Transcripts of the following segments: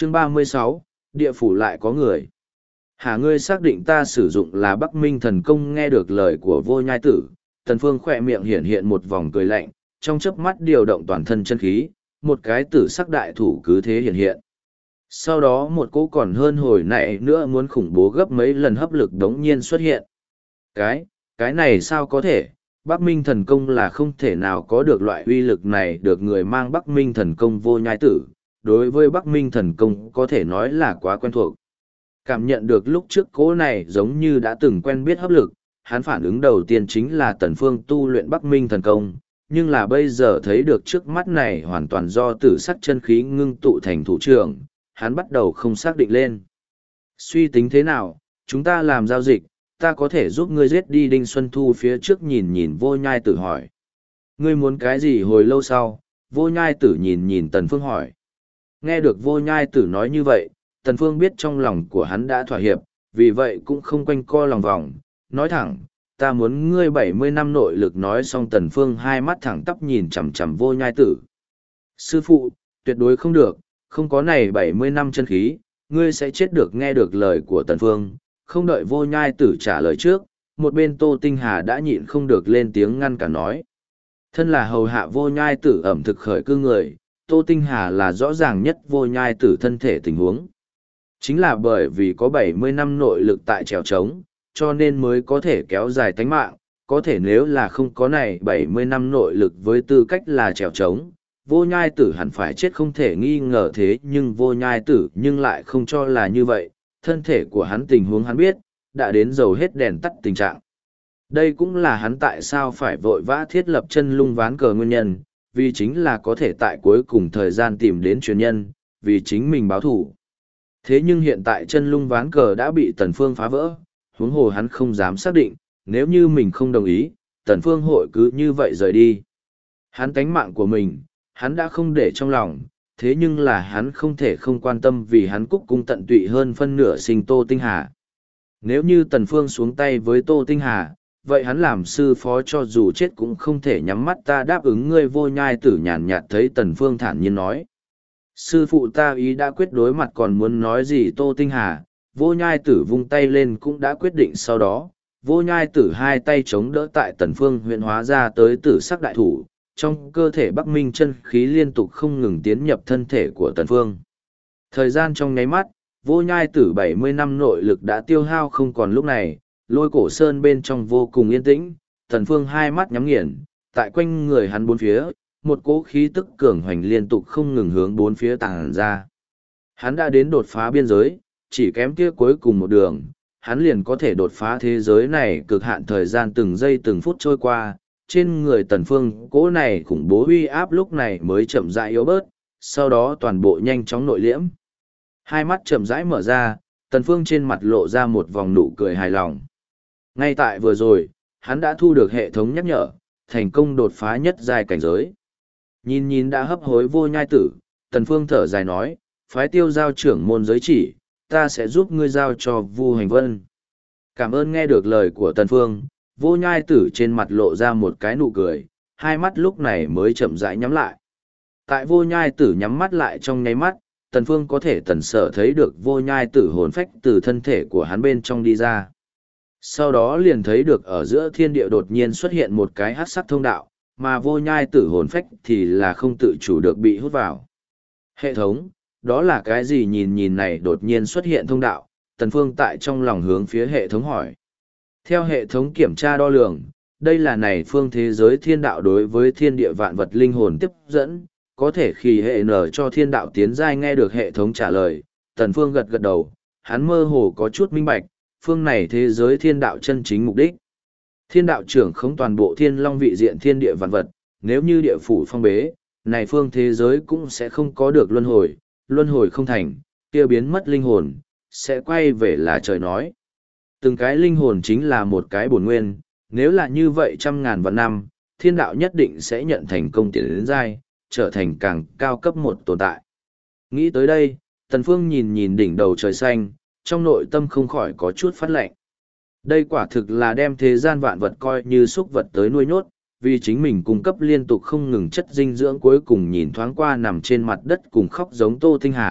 Chương 36, địa phủ lại có người. Hả, ngươi xác định ta sử dụng là Bắc Minh thần công? Nghe được lời của Vô Nhai Tử, Tần Phương khỏe miệng hiện hiện một vòng cười lạnh, trong chớp mắt điều động toàn thân chân khí, một cái tử sắc đại thủ cứ thế hiện hiện. Sau đó một cỗ còn hơn hồi nãy nữa muốn khủng bố gấp mấy lần hấp lực đống nhiên xuất hiện. Cái này sao có thể? Bắc Minh thần công là không thể nào có được loại uy lực này được. Người mang Bắc Minh thần công Vô Nhai Tử, đối với Bắc Minh thần công có thể nói là quá quen thuộc. Cảm nhận được lúc trước cỗ này giống như đã từng quen biết hấp lực, hắn phản ứng đầu tiên chính là Tần Phương tu luyện Bắc Minh thần công, nhưng là bây giờ thấy được trước mắt này hoàn toàn do tử sắc chân khí ngưng tụ thành thủ trưởng, hắn bắt đầu không xác định lên. Suy tính thế nào, chúng ta làm giao dịch, ta có thể giúp ngươi giết đi Đinh Xuân Thu. Phía trước nhìn nhìn Vô Nhai Tử hỏi. Ngươi muốn cái gì? Hồi lâu sau, Vô Nhai Tử nhìn nhìn Tần Phương hỏi. Nghe được Vô Nhai Tử nói như vậy, Tần Phương biết trong lòng của hắn đã thỏa hiệp, vì vậy cũng không quanh co lòng vòng, nói thẳng, ta muốn ngươi 70 năm nội lực. Nói xong Tần Phương hai mắt thẳng tắp nhìn chằm chằm Vô Nhai Tử. Sư phụ, tuyệt đối không được, không có này 70 năm chân khí, ngươi sẽ chết được. Nghe được lời của Tần Phương, không đợi Vô Nhai Tử trả lời trước, một bên Tô Tinh Hà đã nhịn không được lên tiếng ngăn cản nói. Thân là hầu hạ Vô Nhai Tử ẩm thực khởi cư người, Tô Tinh Hà là rõ ràng nhất Vô Nhai Tử thân thể tình huống. Chính là bởi vì có 70 năm nội lực tại trèo trống, cho nên mới có thể kéo dài tánh mạng. Có thể nếu là không có này 70 năm nội lực với tư cách là trèo trống, Vô Nhai Tử hẳn phải chết không thể nghi ngờ. Thế nhưng Vô Nhai Tử nhưng lại không cho là như vậy, thân thể của hắn tình huống hắn biết, đã đến dầu hết đèn tắt tình trạng. Đây cũng là hắn tại sao phải vội vã thiết lập chân lung ván cờ nguyên nhân, vì chính là có thể tại cuối cùng thời gian tìm đến truyền nhân, vì chính mình báo thủ. Thế nhưng hiện tại chân lung ván cờ đã bị Tần Phương phá vỡ, huống hồ hắn không dám xác định, nếu như mình không đồng ý, Tần Phương hội cứ như vậy rời đi. Hắn tánh mạng của mình, hắn đã không để trong lòng, thế nhưng là hắn không thể không quan tâm, vì hắn cúc cung tận tụy hơn phân nửa sinh Tô Tinh Hà. Nếu như Tần Phương xuống tay với Tô Tinh Hà, vậy hắn làm sư phó cho dù chết cũng không thể nhắm mắt. Ta đáp ứng ngươi. Vô Nhai Tử nhàn nhạt thấy Tần Phương thản nhiên nói. Sư phụ ta ý đã quyết, đối mặt còn muốn nói gì Tô Tinh Hà. Vô Nhai Tử vung tay lên cũng đã quyết định. Sau đó, Vô Nhai Tử hai tay chống đỡ tại Tần Phương huyễn hóa ra tới tử sắc đại thủ, trong cơ thể Bắc Minh chân khí liên tục không ngừng tiến nhập thân thể của Tần Phương. Thời gian trong nháy mắt, Vô Nhai Tử 70 năm nội lực đã tiêu hao không còn. Lúc này, Lôi Cổ Sơn bên trong vô cùng yên tĩnh, Tần Phương hai mắt nhắm nghiền, tại quanh người hắn bốn phía, một cỗ khí tức cường hoành liên tục không ngừng hướng bốn phía tàng ra. Hắn đã đến đột phá biên giới, chỉ kém kia cuối cùng một đường, hắn liền có thể đột phá thế giới này cực hạn. Thời gian từng giây từng phút trôi qua, trên người Tần Phương cỗ này khủng bố uy áp lúc này mới chậm rãi yếu bớt, sau đó toàn bộ nhanh chóng nội liễm. Hai mắt chậm rãi mở ra, Tần Phương trên mặt lộ ra một vòng nụ cười hài lòng. Ngay tại vừa rồi, hắn đã thu được hệ thống nhắc nhở, thành công đột phá nhất giai cảnh giới. Nhìn nhìn đã hấp hối Vô Nhai Tử, Tần Phương thở dài nói, phái Tiêu Giao trưởng môn giới chỉ, ta sẽ giúp ngươi giao cho Vu Hành Vân. Cảm ơn. Nghe được lời của Tần Phương, Vô Nhai Tử trên mặt lộ ra một cái nụ cười, hai mắt lúc này mới chậm rãi nhắm lại. Tại Vô Nhai Tử nhắm mắt lại trong nháy mắt, Tần Phương có thể tần sở thấy được Vô Nhai Tử hồn phách từ thân thể của hắn bên trong đi ra. Sau đó liền thấy được ở giữa thiên địa đột nhiên xuất hiện một cái hắc sắc thông đạo, mà Vô Nhai Tử hồn phách thì là không tự chủ được bị hút vào. Hệ thống, đó là cái gì? Nhìn nhìn này đột nhiên xuất hiện thông đạo, Tần Phương tại trong lòng hướng phía hệ thống hỏi. Theo hệ thống kiểm tra đo lường, đây là này phương thế giới thiên đạo đối với thiên địa vạn vật linh hồn tiếp dẫn, có thể khi hệ nở cho thiên đạo tiến giai. Nghe được hệ thống trả lời, Tần Phương gật gật đầu, hắn mơ hồ có chút minh bạch, phương này thế giới thiên đạo chân chính mục đích. Thiên đạo trưởng không toàn bộ thiên long vị diện thiên địa vạn vật, nếu như địa phủ phong bế, này phương thế giới cũng sẽ không có được luân hồi không thành, kia biến mất linh hồn, sẽ quay về là trời nói. Từng cái linh hồn chính là một cái bổn nguyên, nếu là như vậy trăm ngàn vạn năm, thiên đạo nhất định sẽ nhận thành công tiến đến giai, trở thành càng cao cấp một tồn tại. Nghĩ tới đây, Tần Phương nhìn nhìn đỉnh đầu trời xanh, trong nội tâm không khỏi có chút phát lạnh. Đây quả thực là đem thế gian vạn vật coi như súc vật tới nuôi nhốt, vì chính mình cung cấp liên tục không ngừng chất dinh dưỡng. Cuối cùng nhìn thoáng qua nằm trên mặt đất cùng khóc giống Tô Tinh Hà,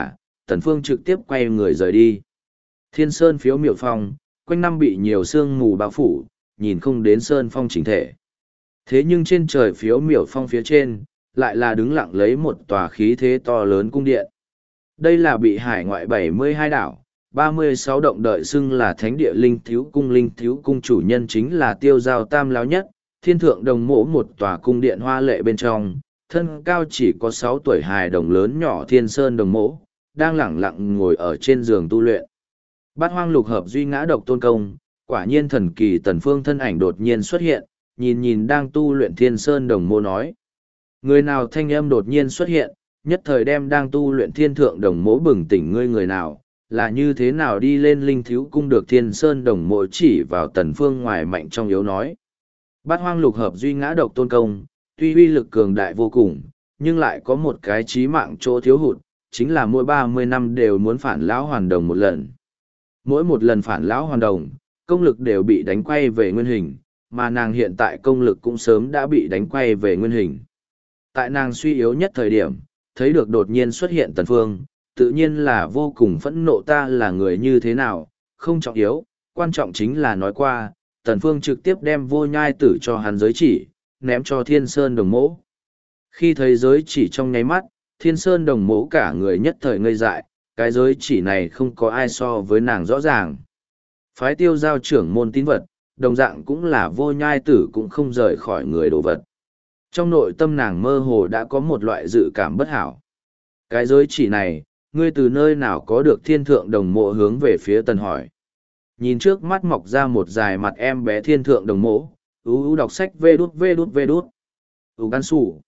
Tần Phương trực tiếp quay người rời đi. Thiên Sơn Phiếu Miểu Phong, quanh năm bị nhiều sương mù bao phủ, nhìn không đến sơn phong chỉnh thể. Thế nhưng trên trời Phiếu Miểu Phong phía trên, lại là đứng lặng lấy một tòa khí thế to lớn cung điện. Đây là bị hải ngoại 72 đảo, 36 động đợi xưng là thánh địa linh thiếu cung chủ nhân chính là Tiêu Giao Tam Lão nhất, thiên thượng đồng mỗ một tòa cung điện hoa lệ bên trong, thân cao chỉ có 6 tuổi hài đồng lớn nhỏ Thiên Sơn đồng mỗ, đang lẳng lặng ngồi ở trên giường tu luyện. Bát hoang lục hợp duy ngã độc tôn công, quả nhiên thần kỳ. Tần Phương thân ảnh đột nhiên xuất hiện, nhìn đang tu luyện Thiên Sơn đồng mô nói. Người nào thanh âm đột nhiên xuất hiện, nhất thời đem đang tu luyện thiên thượng đồng mỗ bừng tỉnh. Ngươi người nào, là như thế nào đi lên linh thiếu cung được Thiên Sơn đồng mộ chỉ vào Tần Phương ngoài mạnh trong yếu nói. Bát hoang lục hợp duy ngã độc tôn công, tuy uy lực cường đại vô cùng, nhưng lại có một cái chí mạng chỗ thiếu hụt, chính là mỗi 30 năm đều muốn phản lão hoàn đồng một lần. Mỗi một lần phản lão hoàn đồng, công lực đều bị đánh quay về nguyên hình, mà nàng hiện tại công lực cũng sớm đã bị đánh quay về nguyên hình. Tại nàng suy yếu nhất thời điểm, thấy được đột nhiên xuất hiện Tần Phương, tự nhiên là vô cùng phẫn nộ. Ta là người như thế nào, không trọng yếu, quan trọng chính là nói qua, Tần Phương trực tiếp đem vô nhai tử cho hắn giới chỉ, ném cho Thiên Sơn đồng mỗ. Khi thấy giới chỉ trong nháy mắt, Thiên Sơn đồng mỗ cả người nhất thời ngây dại, cái giới chỉ này không có ai so với nàng rõ ràng. Phái Tiêu Giao trưởng môn tín vật, đồng dạng cũng là vô nhai tử cũng không rời khỏi người đồ vật. Trong nội tâm nàng mơ hồ đã có một loại dự cảm bất hảo. Cái giới chỉ này, ngươi từ nơi nào có được? Thiên thượng đồng mộ hướng về phía Tần hỏi. Nhìn trước mắt mọc ra một dài mặt em bé thiên thượng đồng mộ, đọc sách vê đút. Gan sủ.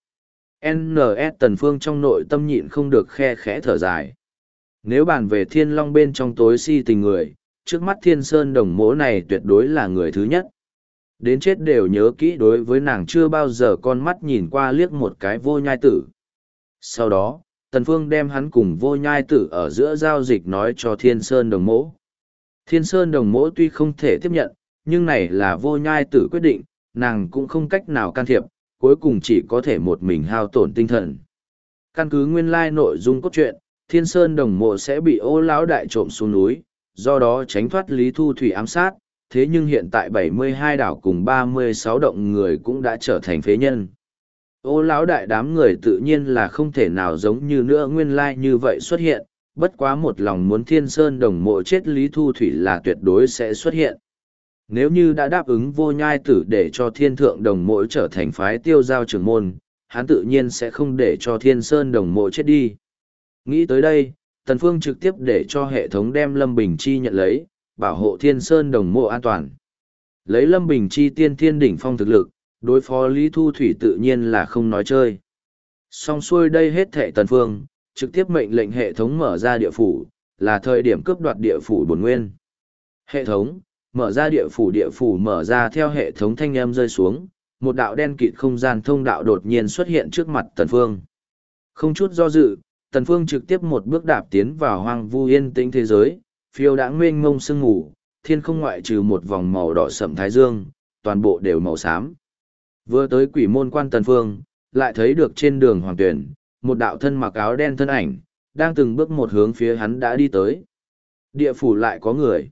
NS. Tần Phương trong nội tâm nhịn không được khe khẽ thở dài. Nếu bàn về thiên long bên trong tối si tình người, trước mắt Thiên Sơn đồng mỗ này tuyệt đối là người thứ nhất. Đến chết đều nhớ kỹ, đối với nàng chưa bao giờ con mắt nhìn qua liếc một cái vô nhai tử. Sau đó, Tần Phương đem hắn cùng vô nhai tử ở giữa giao dịch nói cho Thiên Sơn đồng mỗ. Thiên Sơn đồng mỗ tuy không thể tiếp nhận, nhưng này là vô nhai tử quyết định, nàng cũng không cách nào can thiệp, cuối cùng chỉ có thể một mình hao tổn tinh thần. Căn cứ nguyên lai nội dung cốt truyện, Thiên Sơn đồng mộ sẽ bị Ô lão đại trộm xuống núi, do đó tránh thoát Lý Thu Thủy ám sát, thế nhưng hiện tại 72 đảo cùng 36 động người cũng đã trở thành phế nhân. Ô lão đại đám người tự nhiên là không thể nào giống như nữa nguyên lai như vậy xuất hiện, bất quá một lòng muốn Thiên Sơn đồng mộ chết Lý Thu Thủy là tuyệt đối sẽ xuất hiện. Nếu như đã đáp ứng vô nhai tử để cho thiên thượng đồng mộ trở thành phái Tiêu Giao trưởng môn, hắn tự nhiên sẽ không để cho Thiên Sơn đồng mộ chết đi. Nghĩ tới đây, Tần Phương trực tiếp để cho hệ thống đem Lâm Bình Chi nhận lấy, bảo hộ Thiên Sơn đồng mộ an toàn. Lấy Lâm Bình Chi tiên thiên đỉnh phong thực lực, đối phó Lý Thu Thủy tự nhiên là không nói chơi. Xong xuôi đây hết thệ, Tần Phương trực tiếp mệnh lệnh hệ thống mở ra địa phủ, là thời điểm cướp đoạt địa phủ bổn nguyên. Hệ thống, mở ra địa phủ mở ra. Theo hệ thống thanh âm rơi xuống, một đạo đen kịt không gian thông đạo đột nhiên xuất hiện trước mặt Tần Phương. Không chút do dự, Tần Phương trực tiếp một bước đạp tiến vào hoang vu yên tĩnh thế giới, phiêu đãng mênh mông sương mù, thiên không ngoại trừ một vòng màu đỏ sậm thái dương, toàn bộ đều màu xám. Vừa tới quỷ môn quan Tần Phương, lại thấy được trên đường hoàng tuyển, một đạo thân mặc áo đen thân ảnh, đang từng bước một hướng phía hắn đã đi tới. Địa phủ lại có người.